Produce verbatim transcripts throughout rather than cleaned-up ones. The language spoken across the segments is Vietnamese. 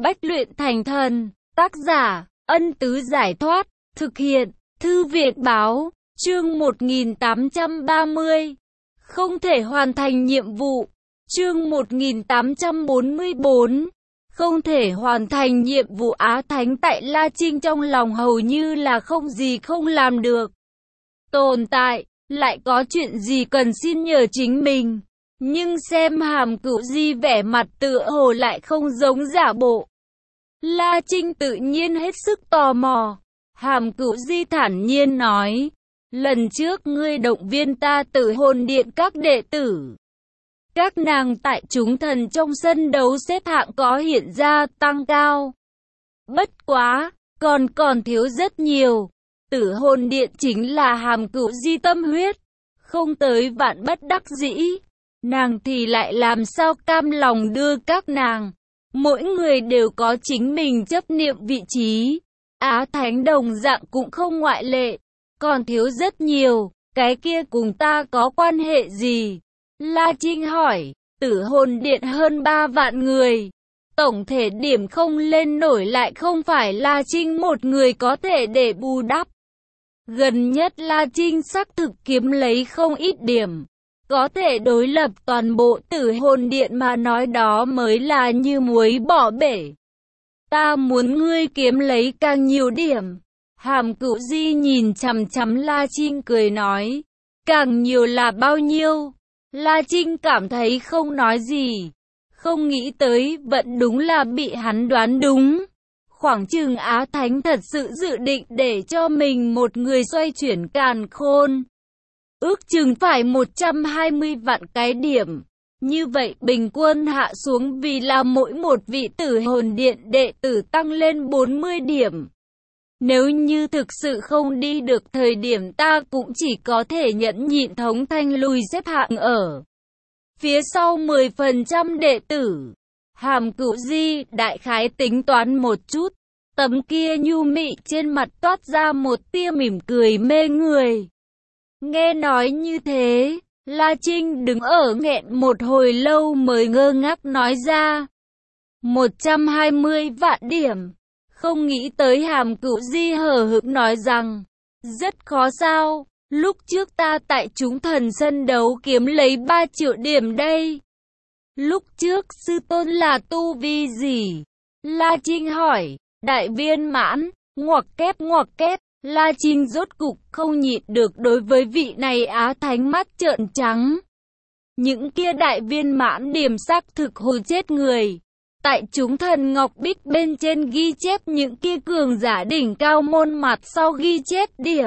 Bách luyện thành thần. Tác giả, Ân Tứ Giải Thoát. Thực hiện, Thư viện Báo. Chương một nghìn tám trăm ba mươi. Không thể hoàn thành nhiệm vụ. Chương một nghìn tám trăm bốn mươi tư. Không thể hoàn thành nhiệm vụ. Á Thánh tại La Trinh trong lòng hầu như là không gì không làm được. Tồn tại, lại có chuyện gì cần xin nhờ chính mình. Nhưng xem Hàm Cửu Di vẻ mặt tựa hồ lại không giống giả bộ. La Trinh tự nhiên hết sức tò mò. Hàm Cửu Di thản nhiên nói, lần trước ngươi động viên ta Tử Hồn Điện các đệ tử. Các nàng tại chúng thần trong sân đấu xếp hạng có hiện ra tăng cao. Bất quá, còn còn thiếu rất nhiều. Tử Hồn Điện chính là Hàm Cửu Di tâm huyết. Không tới vạn bất đắc dĩ, nàng thì lại làm sao cam lòng đưa các nàng. Mỗi người đều có chính mình chấp niệm vị trí. Á Thánh đồng dạng cũng không ngoại lệ. Còn thiếu rất nhiều, cái kia cùng ta có quan hệ gì? La Trinh hỏi. Tử Hồn Điện hơn ba vạn người. Tổng thể điểm không lên nổi lại không phải La Trinh một người có thể để bù đắp. Gần nhất La Trinh xác thực kiếm lấy không ít điểm. Có thể đối lập toàn bộ Tử Hồn Điện mà nói đó mới là như muối bỏ bể. Ta muốn ngươi kiếm lấy càng nhiều điểm. Hàm Cửu Di nhìn chằm chằm La Trinh cười nói. Càng nhiều là bao nhiêu? La Trinh cảm thấy không nói gì. Không nghĩ tới vẫn đúng là bị hắn đoán đúng. Khoảng chừng Á Thánh thật sự dự định để cho mình một người xoay chuyển càn khôn. Ước chừng phải một trăm hai mươi vạn cái điểm. Như vậy bình quân hạ xuống vì là mỗi một vị Tử Hồn Điện đệ tử tăng lên bốn mươi điểm. Nếu như thực sự không đi được thời điểm ta cũng chỉ có thể nhẫn nhịn thống thanh lùi xếp hạng ở phía sau mười phần trăm đệ tử. Hàm Cửu Di đại khái tính toán một chút. Tấm kia nhu mị trên mặt toát ra một tia mỉm cười mê người. Nghe nói như thế, La Trinh đứng ở nghẹn một hồi lâu mới ngơ ngác nói ra. một trăm hai mươi vạn điểm. Không nghĩ tới Hàm Cửu Di hờ hững nói rằng, rất khó sao, lúc trước ta tại chúng thần sân đấu kiếm lấy ba triệu điểm đây. Lúc trước sư tôn là tu vi gì? La Trinh hỏi. Đại viên mãn, ngoặc kép ngoặc kép. La Trinh rốt cục không nhịn được đối với vị này Á Thánh mắt trợn trắng. Những kia đại viên mãn điểm xác thực hồi chết người. Tại chúng thần Ngọc Bích bên trên ghi chép những kia cường giả đỉnh cao môn mặt sau ghi chép điểm.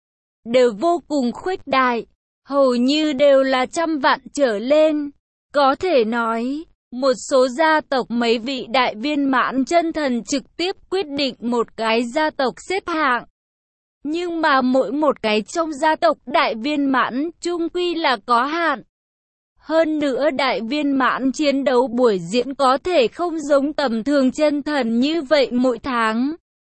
Đều vô cùng khuếch đại, hầu như đều là trăm vạn trở lên. Có thể nói, một số gia tộc mấy vị đại viên mãn chân thần trực tiếp quyết định một cái gia tộc xếp hạng. Nhưng mà mỗi một cái trong gia tộc đại viên mãn chung quy là có hạn. Hơn nữa đại viên mãn chiến đấu buổi diễn có thể không giống tầm thường chân thần như vậy mỗi tháng.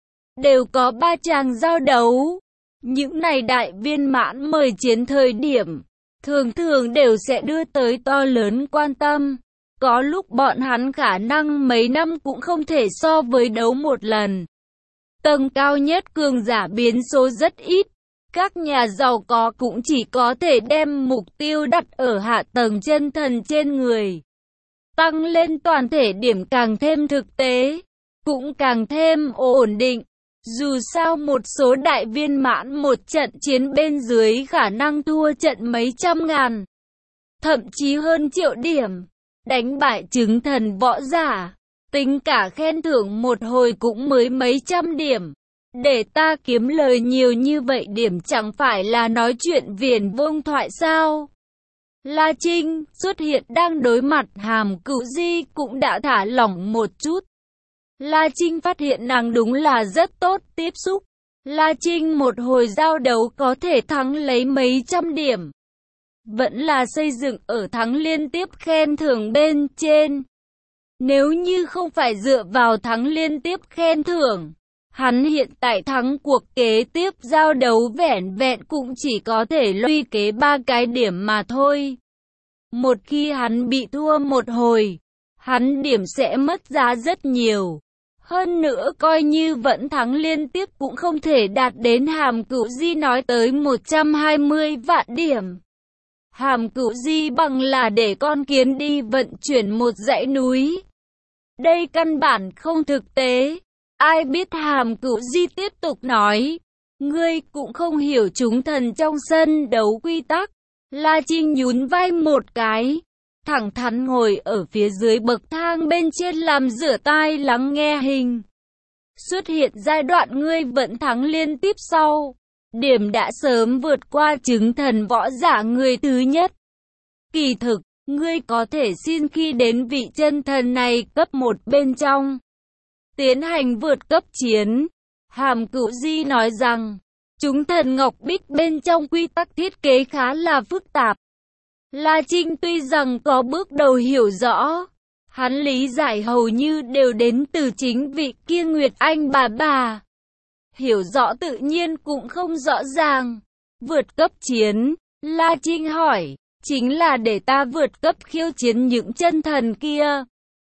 Đều có ba tràng giao đấu. Những này đại viên mãn mời chiến thời điểm, thường thường đều sẽ đưa tới to lớn quan tâm. Có lúc bọn hắn khả năng mấy năm cũng không thể so với đấu một lần. Tầng cao nhất cường giả biến số rất ít. Các nhà giàu có cũng chỉ có thể đem mục tiêu đặt ở hạ tầng chân thần trên người. Tăng lên toàn thể điểm càng thêm thực tế, cũng càng thêm ổn định. Dù sao một số đại viên mãn một trận chiến bên dưới khả năng thua trận mấy trăm ngàn, thậm chí hơn triệu điểm. Đánh bại chứng thần võ giả, tính cả khen thưởng một hồi cũng mới mấy trăm điểm. Để ta kiếm lời nhiều như vậy điểm chẳng phải là nói chuyện viển vông thoại sao? La Trinh xuất hiện đang đối mặt Hàm Cửu Di cũng đã thả lỏng một chút. La Trinh phát hiện nàng đúng là rất tốt tiếp xúc. La Trinh một hồi giao đấu có thể thắng lấy mấy trăm điểm. Vẫn là xây dựng ở thắng liên tiếp khen thưởng bên trên. Nếu như không phải dựa vào thắng liên tiếp khen thưởng, hắn hiện tại thắng cuộc kế tiếp giao đấu vẻn vẹn cũng chỉ có thể luy kế ba cái điểm mà thôi. Một khi hắn bị thua một hồi, hắn điểm sẽ mất giá rất nhiều. Hơn nữa coi như vẫn thắng liên tiếp cũng không thể đạt đến Hàm Cửu Di nói tới một trăm hai mươi vạn điểm. Hàm Cửu Di bằng là để con kiến đi vận chuyển một dãy núi. Đây căn bản không thực tế. Ai biết Hàm Cửu Di tiếp tục nói. Ngươi cũng không hiểu chúng thần trong sân đấu quy tắc. La Trinh nhún vai một cái. Thẳng thắn ngồi ở phía dưới bậc thang bên trên làm rửa tai lắng nghe hình. Xuất hiện giai đoạn ngươi vẫn thắng liên tiếp sau. Điểm đã sớm vượt qua chứng thần võ giả người thứ nhất. Kỳ thực, ngươi có thể xin khi đến vị chân thần này cấp một bên trong. Tiến hành vượt cấp chiến. Hàm Cửu Di nói rằng, chúng thần Ngọc Bích bên trong quy tắc thiết kế khá là phức tạp. La Trinh tuy rằng có bước đầu hiểu rõ, hắn lý giải hầu như đều đến từ chính vị kia Nguyệt Anh bà bà. Hiểu rõ tự nhiên cũng không rõ ràng. Vượt cấp chiến, La Trinh hỏi, chính là để ta vượt cấp khiêu chiến những chân thần kia.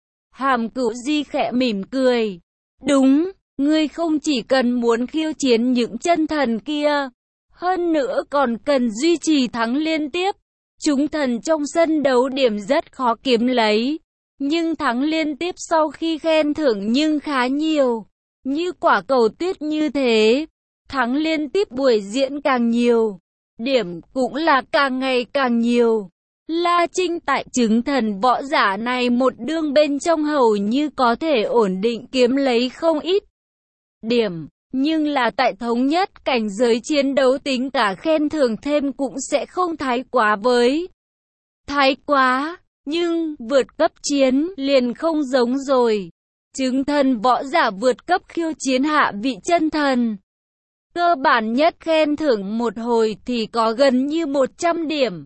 Hàm Cửu Di khẽ mỉm cười. Đúng, ngươi không chỉ cần muốn khiêu chiến những chân thần kia, hơn nữa còn cần duy trì thắng liên tiếp. Chúng thần trong sân đấu điểm rất khó kiếm lấy, nhưng thắng liên tiếp sau khi khen thưởng nhưng khá nhiều. Như quả cầu tuyết như thế, thắng liên tiếp buổi diễn càng nhiều, điểm cũng là càng ngày càng nhiều. La Trinh tại chứng thần võ giả này một đương bên trong hầu như có thể ổn định kiếm lấy không ít điểm. Nhưng là tại thống nhất cảnh giới chiến đấu tính cả khen thưởng thêm cũng sẽ không thái quá với. Thái quá, nhưng vượt cấp chiến liền không giống rồi. Chứng thần võ giả vượt cấp khiêu chiến hạ vị chân thần. Cơ bản nhất khen thưởng một hồi thì có gần như một trăm điểm.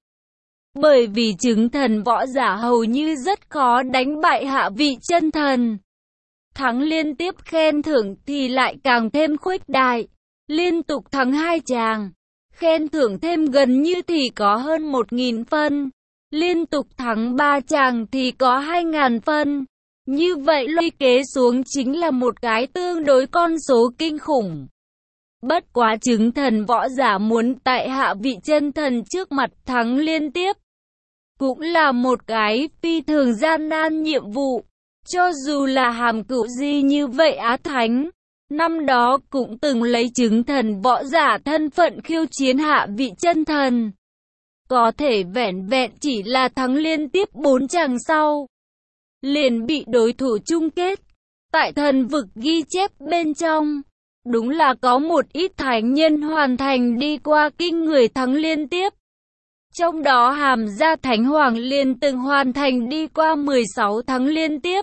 Bởi vì chứng thần võ giả hầu như rất khó đánh bại hạ vị chân thần. Thắng liên tiếp khen thưởng thì lại càng thêm khuếch đại. Liên tục thắng hai chàng. Khen thưởng thêm gần như thì có hơn một nghìn phân. Liên tục thắng ba chàng thì có hai nghìn phân. Như vậy luy kế xuống chính là một cái tương đối con số kinh khủng. Bất quá chứng thần võ giả muốn tại hạ vị chân thần trước mặt thắng liên tiếp. Cũng là một cái phi thường gian nan nhiệm vụ. Cho dù là Hàm Cửu Di như vậy Á Thánh, năm đó cũng từng lấy chứng thần võ giả thân phận khiêu chiến hạ vị chân thần. Có thể vẻn vẹn chỉ là thắng liên tiếp bốn chàng sau, liền bị đối thủ chung kết. Tại thần vực ghi chép bên trong, đúng là có một ít thánh nhân hoàn thành đi qua kinh người thắng liên tiếp. Trong đó Hàm Gia Thánh Hoàng liền từng hoàn thành đi qua mười sáu thắng liên tiếp.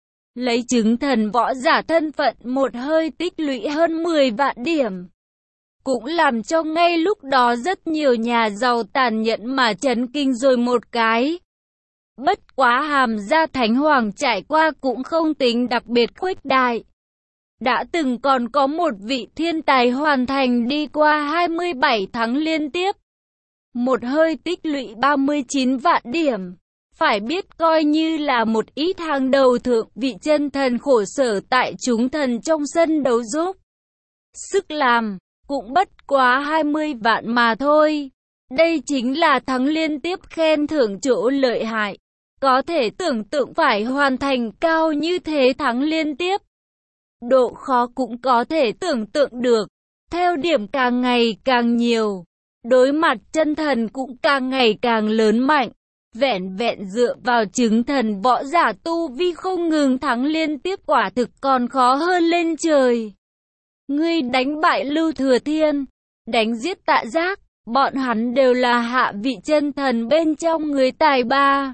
Lấy chứng thần võ giả thân phận một hơi tích lũy hơn mười vạn điểm. Cũng làm cho ngay lúc đó rất nhiều nhà giàu tàn nhẫn mà chấn kinh rồi một cái. Bất quá Hàm Gia Thánh Hoàng trải qua cũng không tính đặc biệt khuếch đại. Đã từng còn có một vị thiên tài hoàn thành đi qua hai mươi bảy thắng liên tiếp. Một hơi tích lũy ba mươi chín vạn điểm. Phải biết coi như là một ít hàng đầu thượng vị chân thần khổ sở tại chúng thần trong sân đấu giúp. Sức làm, cũng bất quá hai mươi vạn mà thôi. Đây chính là thắng liên tiếp khen thưởng chỗ lợi hại. Có thể tưởng tượng phải hoàn thành cao như thế thắng liên tiếp. Độ khó cũng có thể tưởng tượng được. Theo điểm càng ngày càng nhiều, đối mặt chân thần cũng càng ngày càng lớn mạnh. Vẹn vẹn dựa vào chứng thần võ giả tu vi không ngừng thắng liên tiếp quả thực còn khó hơn lên trời. Ngươi đánh bại Lưu Thừa Thiên, đánh giết Tạ Giác, bọn hắn đều là hạ vị chân thần bên trong người tài ba.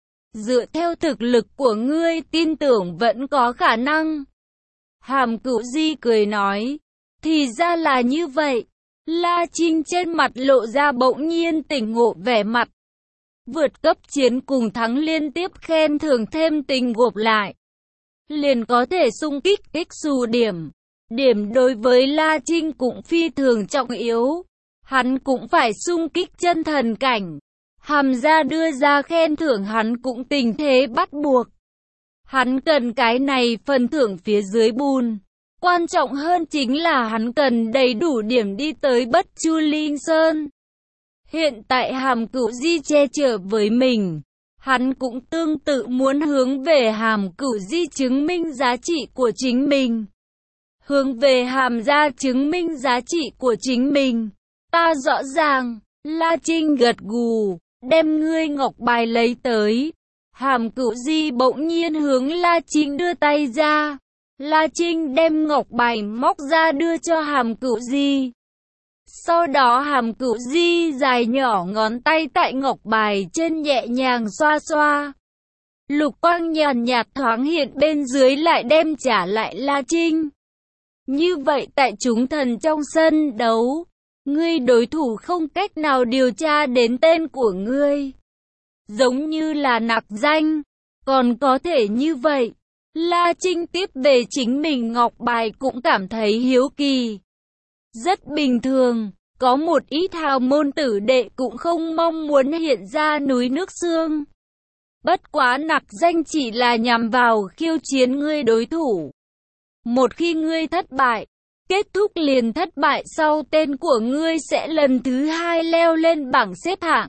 Dựa theo thực lực của ngươi tin tưởng vẫn có khả năng. Hàm Cửu Di cười nói, thì ra là như vậy. La Trinh trên mặt lộ ra bỗng nhiên tỉnh ngộ vẻ mặt. Vượt cấp chiến cùng thắng liên tiếp khen thưởng thêm tình gộp lại, liền có thể xung kích kích xù điểm. Điểm đối với La Trinh cũng phi thường trọng yếu. Hắn cũng phải xung kích chân thần cảnh. Hàm Gia đưa ra khen thưởng hắn cũng tình thế bắt buộc. Hắn cần cái này phần thưởng phía dưới bùn. Quan trọng hơn chính là hắn cần đầy đủ điểm đi tới Bất Chu Linh Sơn. Hiện tại Hàm Cửu Di che chở với mình. Hắn cũng tương tự muốn hướng về Hàm Cửu Di chứng minh giá trị của chính mình. Hướng về Hàm gia chứng minh giá trị của chính mình. Ta rõ ràng, La Trinh gật gù, đem ngươi ngọc bài lấy tới. Hàm Cửu Di bỗng nhiên hướng La Trinh đưa tay ra. La Trinh đem ngọc bài móc ra đưa cho Hàm Cửu Di. Sau đó Hàm Cửu Di dài nhỏ ngón tay tại ngọc bài trên nhẹ nhàng xoa xoa. Lục quang nhàn nhạt thoáng hiện bên dưới lại đem trả lại La Trinh. Như vậy tại chúng thần trong sân đấu, ngươi đối thủ không cách nào điều tra đến tên của ngươi. Giống như là nặc danh, còn có thể như vậy. La Trinh tiếp về chính mình ngọc bài cũng cảm thấy hiếu kỳ. Rất bình thường, có một ít hào môn tử đệ cũng không mong muốn hiện ra núi nước xương. Bất quá nặc danh chỉ là nhằm vào khiêu chiến ngươi đối thủ. Một khi ngươi thất bại, kết thúc liền thất bại sau tên của ngươi sẽ lần thứ hai leo lên bảng xếp hạng.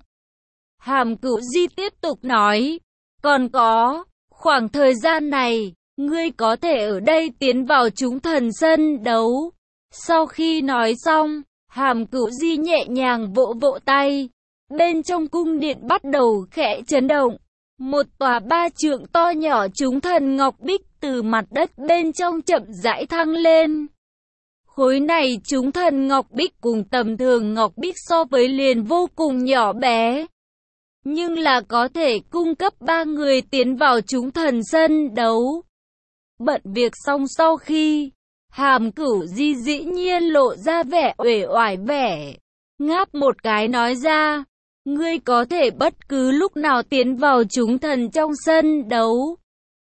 Hàm Cửu Di tiếp tục nói, còn có, khoảng thời gian này, ngươi có thể ở đây tiến vào chúng thần sân đấu. Sau khi nói xong, Hàm Cửu Di nhẹ nhàng vỗ vỗ tay. Bên trong cung điện bắt đầu khẽ chấn động. Một tòa ba trượng to nhỏ chúng thần ngọc bích từ mặt đất bên trong chậm rãi thăng lên. Khối này chúng thần ngọc bích cùng tầm thường ngọc bích so với liền vô cùng nhỏ bé. Nhưng là có thể cung cấp ba người tiến vào chúng thần sân đấu. Bận việc xong sau khi, Hàm Cửu Di dĩ nhiên lộ ra vẻ uể oải vẻ. Ngáp một cái nói ra, ngươi có thể bất cứ lúc nào tiến vào chúng thần trong sân đấu.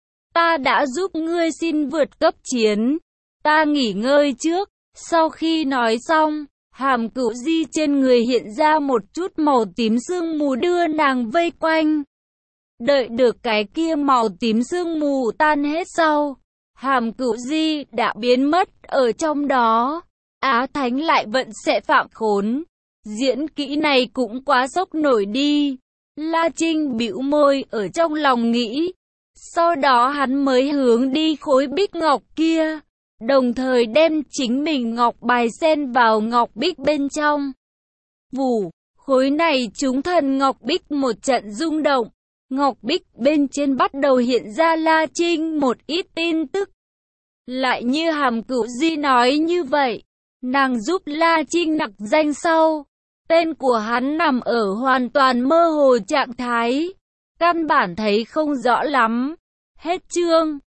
Ta đã giúp ngươi xin vượt cấp chiến. Ta nghỉ ngơi trước. Sau khi nói xong, Hàm Cửu Di trên người hiện ra một chút màu tím sương mù đưa nàng vây quanh. Đợi được cái kia màu tím sương mù tan hết sau, Hàm Cửu Di đã biến mất ở trong đó. Á Thánh lại vẫn sẽ phạm khốn. Diễn kỹ này cũng quá sốc nổi đi. La Trinh bĩu môi ở trong lòng nghĩ. Sau đó hắn mới hướng đi khối bích ngọc kia, đồng thời đem chính mình ngọc bài xen vào ngọc bích bên trong. Vù, khối này chúng thần ngọc bích một trận rung động. Ngọc bích bên trên bắt đầu hiện ra La Trinh một ít tin tức. Lại như Hàm Cửu Di nói như vậy, nàng giúp La Trinh nặc danh sau. Tên của hắn nằm ở hoàn toàn mơ hồ trạng thái, căn bản thấy không rõ lắm. Hết chương.